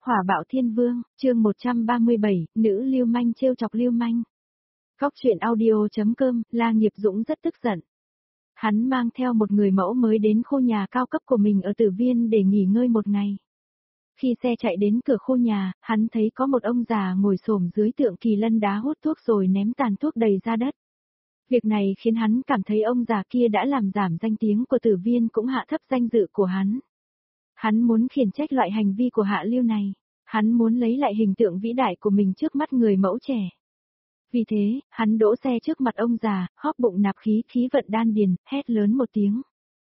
Hỏa bạo thiên vương, chương 137, nữ lưu manh trêu chọc lưu manh. Góc truyện audio.com, La Nghiệp Dũng rất tức giận. Hắn mang theo một người mẫu mới đến khu nhà cao cấp của mình ở Tử Viên để nghỉ ngơi một ngày. Khi xe chạy đến cửa khu nhà, hắn thấy có một ông già ngồi xổm dưới tượng kỳ lân đá hút thuốc rồi ném tàn thuốc đầy ra đất. Việc này khiến hắn cảm thấy ông già kia đã làm giảm danh tiếng của Tử Viên cũng hạ thấp danh dự của hắn. Hắn muốn khiển trách loại hành vi của hạ lưu này. Hắn muốn lấy lại hình tượng vĩ đại của mình trước mắt người mẫu trẻ. Vì thế, hắn đỗ xe trước mặt ông già, hóp bụng nạp khí vận đan điền, hét lớn một tiếng.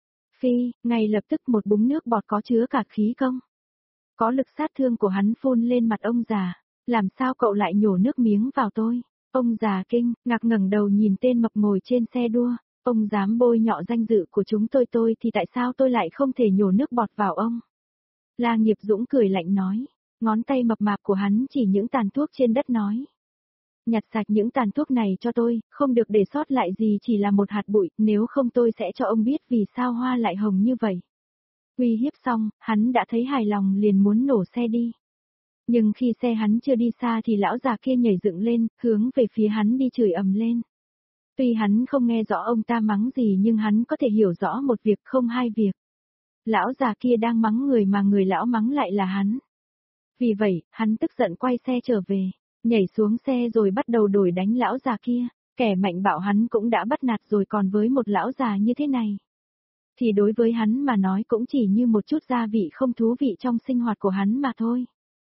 Phi, ngay lập tức một búng nước bọt có chứa cả khí công. Có lực sát thương của hắn phun lên mặt ông già. Làm sao cậu lại nhổ nước miếng vào tôi? Ông già kinh, ngạc ngẩng đầu nhìn tên mập ngồi trên xe đua. Ông dám bôi nhọ danh dự của chúng tôi thì tại sao tôi lại không thể nhổ nước bọt vào ông? La Nghiệp Dũng cười lạnh nói. Ngón tay mập mạp của hắn chỉ những tàn thuốc trên đất nói. Nhặt sạch những tàn thuốc này cho tôi, không được để sót lại gì chỉ là một hạt bụi, nếu không tôi sẽ cho ông biết vì sao hoa lại hồng như vậy. Uy hiếp xong, hắn đã thấy hài lòng liền muốn nổ xe đi. Nhưng khi xe hắn chưa đi xa thì lão già kia nhảy dựng lên, hướng về phía hắn đi chửi ầm lên. Tuy hắn không nghe rõ ông ta mắng gì nhưng hắn có thể hiểu rõ một việc không hai việc. Lão già kia đang mắng người mà người lão mắng lại là hắn. Vì vậy, hắn tức giận quay xe trở về, nhảy xuống xe rồi bắt đầu đuổi đánh lão già kia, kẻ mạnh bạo hắn cũng đã bắt nạt rồi còn với một lão già như thế này. Thì đối với hắn mà nói cũng chỉ như một chút gia vị không thú vị trong sinh hoạt của hắn mà thôi.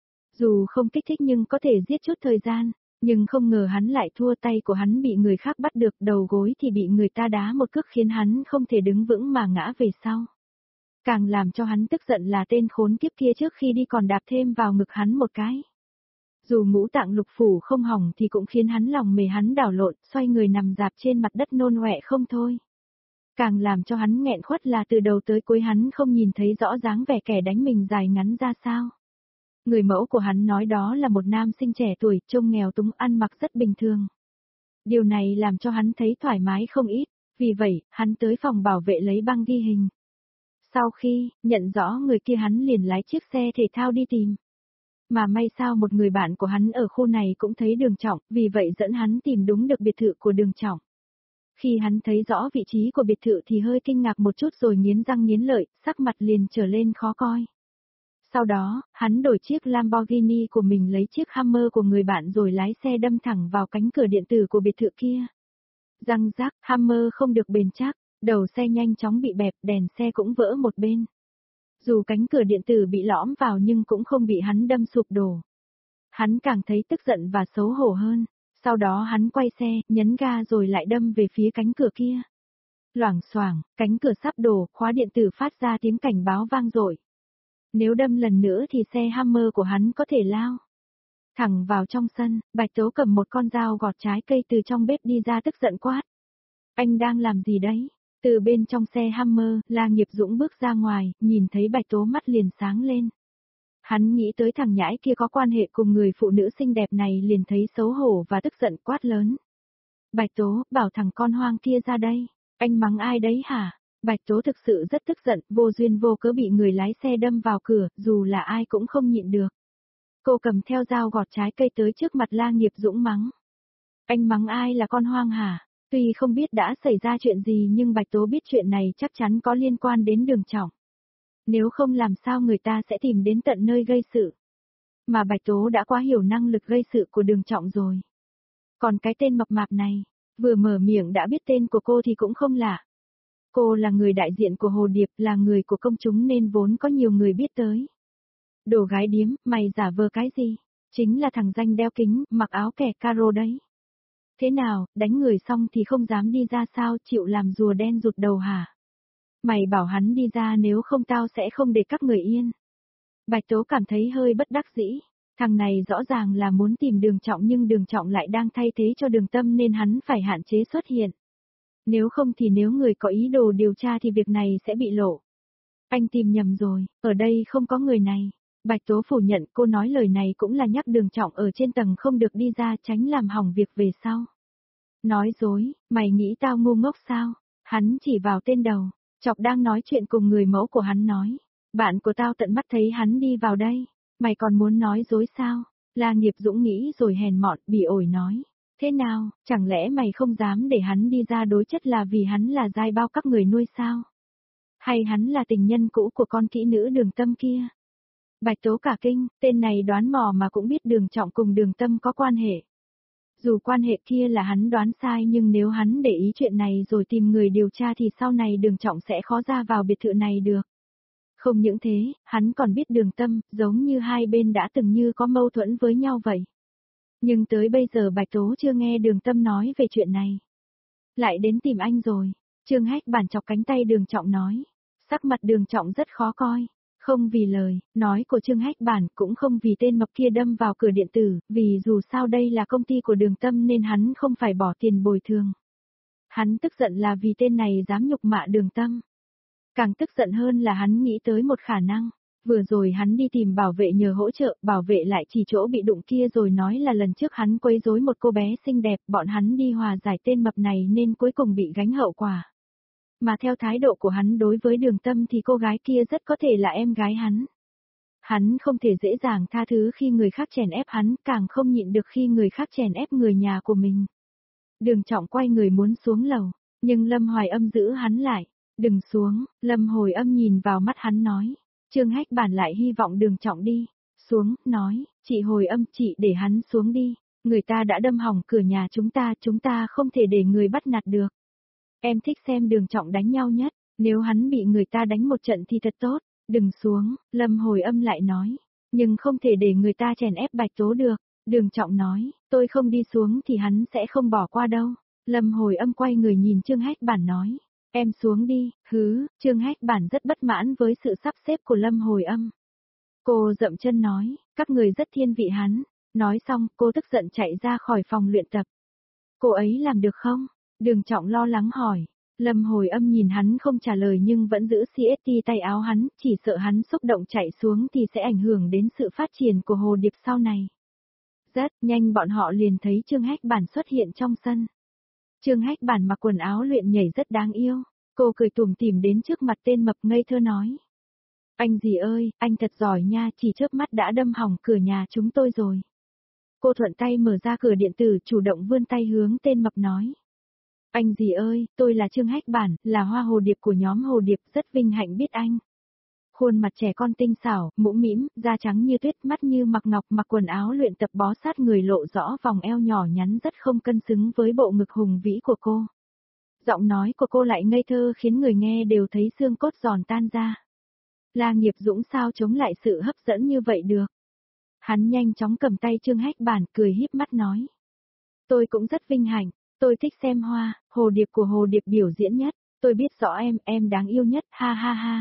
Dù không kích thích nhưng có thể giết chút thời gian, nhưng không ngờ hắn lại thua tay của hắn bị người khác bắt được đầu gối thì bị người ta đá một cước khiến hắn không thể đứng vững mà ngã về sau. Càng làm cho hắn tức giận là tên khốn kiếp kia trước khi đi còn đạp thêm vào ngực hắn một cái. Dù ngũ tạng lục phủ không hỏng thì cũng khiến hắn lòng mề hắn đảo lộn, xoay người nằm dạp trên mặt đất nôn ọe không thôi. Càng làm cho hắn nghẹn khuất là từ đầu tới cuối hắn không nhìn thấy rõ dáng vẻ kẻ đánh mình dài ngắn ra sao. Người mẫu của hắn nói đó là một nam sinh trẻ tuổi, trông nghèo túng ăn mặc rất bình thường. Điều này làm cho hắn thấy thoải mái không ít, vì vậy, hắn tới phòng bảo vệ lấy băng ghi hình. Sau khi nhận rõ người kia hắn liền lái chiếc xe thể thao đi tìm. Mà may sao một người bạn của hắn ở khu này cũng thấy Đường Trọng, vì vậy dẫn hắn tìm đúng được biệt thự của Đường Trọng. Khi hắn thấy rõ vị trí của biệt thự thì hơi kinh ngạc một chút rồi nghiến răng nghiến lợi, sắc mặt liền trở lên khó coi. Sau đó, hắn đổi chiếc Lamborghini của mình lấy chiếc Hummer của người bạn rồi lái xe đâm thẳng vào cánh cửa điện tử của biệt thự kia. Răng rác, Hummer không được bền chắc. Đầu xe nhanh chóng bị bẹp, đèn xe cũng vỡ một bên. Dù cánh cửa điện tử bị lõm vào nhưng cũng không bị hắn đâm sụp đổ. Hắn càng thấy tức giận và xấu hổ hơn. Sau đó hắn quay xe, nhấn ga rồi lại đâm về phía cánh cửa kia. Loảng xoảng, cánh cửa sắp đổ, khóa điện tử phát ra tiếng cảnh báo vang dội. Nếu đâm lần nữa thì xe Hummer của hắn có thể lao thẳng vào trong sân. Bạch Tố cầm một con dao gọt trái cây từ trong bếp đi ra tức giận quát. Anh đang làm gì đấy? Từ bên trong xe Hummer, La Nghiệp Dũng bước ra ngoài, nhìn thấy Bạch Tố mắt liền sáng lên. Hắn nghĩ tới thằng nhãi kia có quan hệ cùng người phụ nữ xinh đẹp này liền thấy xấu hổ và tức giận quát lớn. Bạch Tố, bảo thằng con hoang kia ra đây. Anh mắng ai đấy hả? Bạch Tố thực sự rất tức giận, vô duyên vô cớ bị người lái xe đâm vào cửa, dù là ai cũng không nhịn được. Cô cầm theo dao gọt trái cây tới trước mặt La Nghiệp Dũng mắng. Anh mắng ai là con hoang hả? Tuy không biết đã xảy ra chuyện gì nhưng Bạch Tố biết chuyện này chắc chắn có liên quan đến Đường Trọng. Nếu không làm sao người ta sẽ tìm đến tận nơi gây sự. Mà Bạch Tố đã quá hiểu năng lực gây sự của Đường Trọng rồi. Còn cái tên mập mạp này, vừa mở miệng đã biết tên của cô thì cũng không lạ. Cô là người đại diện của Hồ Điệp, là người của công chúng nên vốn có nhiều người biết tới. Đồ gái điếm, mày giả vờ cái gì? Chính là thằng danh đeo kính, mặc áo kẻ caro đấy. Thế nào, đánh người xong thì không dám đi ra sao, chịu làm rùa đen rụt đầu hả? Mày bảo hắn đi ra nếu không tao sẽ không để các người yên. Bạch Tố cảm thấy hơi bất đắc dĩ. Thằng này rõ ràng là muốn tìm Đường Trọng nhưng Đường Trọng lại đang thay thế cho Đường Tâm nên hắn phải hạn chế xuất hiện. Nếu không thì nếu người có ý đồ điều tra thì việc này sẽ bị lộ. Anh tìm nhầm rồi, ở đây không có người này. Bạch Tố phủ nhận, cô nói lời này cũng là nhắc Đường Trọng ở trên tầng không được đi ra tránh làm hỏng việc về sau. Nói dối, mày nghĩ tao ngu ngốc sao? Hắn chỉ vào tên đầu, Chọc đang nói chuyện cùng người mẫu của hắn nói. Bạn của tao tận mắt thấy hắn đi vào đây. Mày còn muốn nói dối sao? La Nghiệp Dũng nghĩ rồi hèn mọn, bỉ ổi nói. Thế nào, chẳng lẽ mày không dám để hắn đi ra đối chất là vì hắn là giai bao các người nuôi sao? Hay hắn là tình nhân cũ của con kỹ nữ Đường Tâm kia? Bạch Tố cả kinh, tên này đoán mò mà cũng biết Đường Trọng cùng Đường Tâm có quan hệ. Dù quan hệ kia là hắn đoán sai nhưng nếu hắn để ý chuyện này rồi tìm người điều tra thì sau này Đường Trọng sẽ khó ra vào biệt thự này được. Không những thế, hắn còn biết Đường Tâm, giống như hai bên đã từng như có mâu thuẫn với nhau vậy. Nhưng tới bây giờ Bạch Tố chưa nghe Đường Tâm nói về chuyện này. Lại đến tìm anh rồi, Trương Hách Bản chọc cánh tay Đường Trọng nói. Sắc mặt Đường Trọng rất khó coi. Không vì lời, nói của Trương Hách Bản cũng không vì tên mập kia đâm vào cửa điện tử, vì dù sao đây là công ty của Đường Tâm nên hắn không phải bỏ tiền bồi thường. Hắn tức giận là vì tên này dám nhục mạ Đường Tâm. Càng tức giận hơn là hắn nghĩ tới một khả năng. Vừa rồi hắn đi tìm bảo vệ nhờ hỗ trợ, bảo vệ lại chỉ chỗ bị đụng kia rồi nói là lần trước hắn quấy rối một cô bé xinh đẹp, bọn hắn đi hòa giải tên mập này nên cuối cùng bị gánh hậu quả. Mà theo thái độ của hắn đối với Đường Tâm thì cô gái kia rất có thể là em gái hắn. Hắn không thể dễ dàng tha thứ khi người khác chèn ép hắn, càng không nhịn được khi người khác chèn ép người nhà của mình. Đường Trọng quay người muốn xuống lầu, nhưng Lâm Hoài Âm giữ hắn lại. Đừng xuống, Lâm Hồi Âm nhìn vào mắt hắn nói. Trương Hách Bản lại hy vọng Đường Trọng đi. Xuống, nói, chị Hồi Âm, chị để hắn xuống đi. Người ta đã đâm hỏng cửa nhà chúng ta không thể để người bắt nạt được. Em thích xem Đường Trọng đánh nhau nhất, nếu hắn bị người ta đánh một trận thì thật tốt. Đừng xuống, Lâm Hồi Âm lại nói. Nhưng không thể để người ta chèn ép Bạch Tố được. Đường Trọng nói, tôi không đi xuống thì hắn sẽ không bỏ qua đâu. Lâm Hồi Âm quay người nhìn Trương Hách Bản nói. Em xuống đi, Trương Hách Bản rất bất mãn với sự sắp xếp của Lâm Hồi Âm. Cô dậm chân nói, các người rất thiên vị hắn. Nói xong, cô tức giận chạy ra khỏi phòng luyện tập. Cô ấy làm được không? Đường Trọng lo lắng hỏi. Lâm Hồi Âm nhìn hắn không trả lời nhưng vẫn giữ CST tay áo hắn, chỉ sợ hắn xúc động chạy xuống thì sẽ ảnh hưởng đến sự phát triển của Hồ Điệp sau này. Rất nhanh bọn họ liền thấy Trương Hách Bản xuất hiện trong sân. Trương Hách Bản mặc quần áo luyện nhảy rất đáng yêu, cô cười tủm tỉm đến trước mặt tên mập ngây thơ nói. Anh gì ơi, anh thật giỏi nha, chỉ chớp mắt đã đâm hỏng cửa nhà chúng tôi rồi. Cô thuận tay mở ra cửa điện tử chủ động vươn tay hướng tên mập nói. Anh gì ơi, tôi là Trương Hách Bản, là hoa hồ điệp của nhóm Hồ Điệp, rất vinh hạnh biết anh. Khuôn mặt trẻ con tinh xảo, mũm mĩm, da trắng như tuyết, mắt như mặc ngọc, mặc quần áo luyện tập bó sát người lộ rõ vòng eo nhỏ nhắn rất không cân xứng với bộ ngực hùng vĩ của cô. Giọng nói của cô lại ngây thơ khiến người nghe đều thấy xương cốt giòn tan ra. La Nghiệp Dũng sao chống lại sự hấp dẫn như vậy được? Hắn nhanh chóng cầm tay Trương Hách Bản cười híp mắt nói. Tôi cũng rất vinh hạnh, tôi thích xem hoa, Hồ Điệp của Hồ Điệp biểu diễn nhất, tôi biết rõ em đáng yêu nhất, ha ha ha.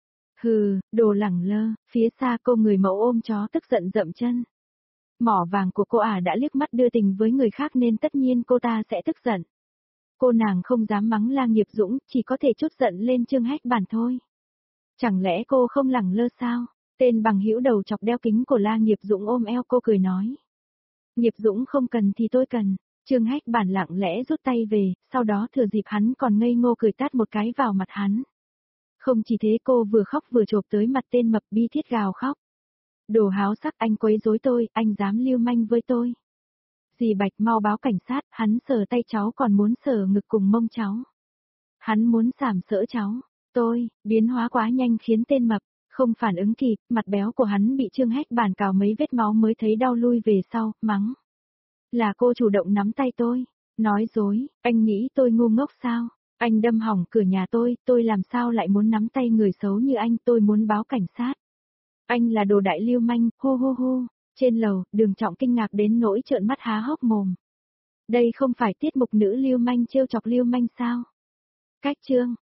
Đồ lẳng lơ, phía xa cô người mẫu ôm chó tức giận dậm chân. Mỏ vàng của cô đã liếc mắt đưa tình với người khác nên tất nhiên cô ta sẽ tức giận. Cô nàng không dám mắng La Nghiệp Dũng, chỉ có thể trút giận lên Trương Hách Bản thôi. Chẳng lẽ cô không lẳng lơ sao? Tên bằng hữu đầu chọc đeo kính của La Nghiệp Dũng ôm eo cô cười nói. Nghiệp Dũng không cần thì tôi cần. Trương Hách Bản lặng lẽ rút tay về, sau đó thừa dịp hắn còn ngây ngô cười tát một cái vào mặt hắn. Không chỉ thế cô vừa khóc vừa chộp tới mặt tên mập bi thiết gào khóc. Đồ háo sắc, anh quấy rối tôi, anh dám lưu manh với tôi. Dì Bạch mau báo cảnh sát, hắn sờ tay cháu còn muốn sờ ngực cùng mông cháu. Hắn muốn sàm sỡ cháu. Biến hóa quá nhanh khiến tên mập không phản ứng kịp, mặt béo của hắn bị Trương Hách Bản cào mấy vết máu mới thấy đau lui về sau, mắng. Là cô chủ động nắm tay tôi. Nói dối, anh nghĩ tôi ngu ngốc sao? Anh đâm hỏng cửa nhà tôi làm sao lại muốn nắm tay người xấu như anh, tôi muốn báo cảnh sát. Anh là đồ đại lưu manh, hô hô hô. Trên lầu, Đường Trọng kinh ngạc đến nỗi trợn mắt há hốc mồm. Đây không phải tiết mục nữ lưu manh trêu chọc lưu manh sao? Cách chương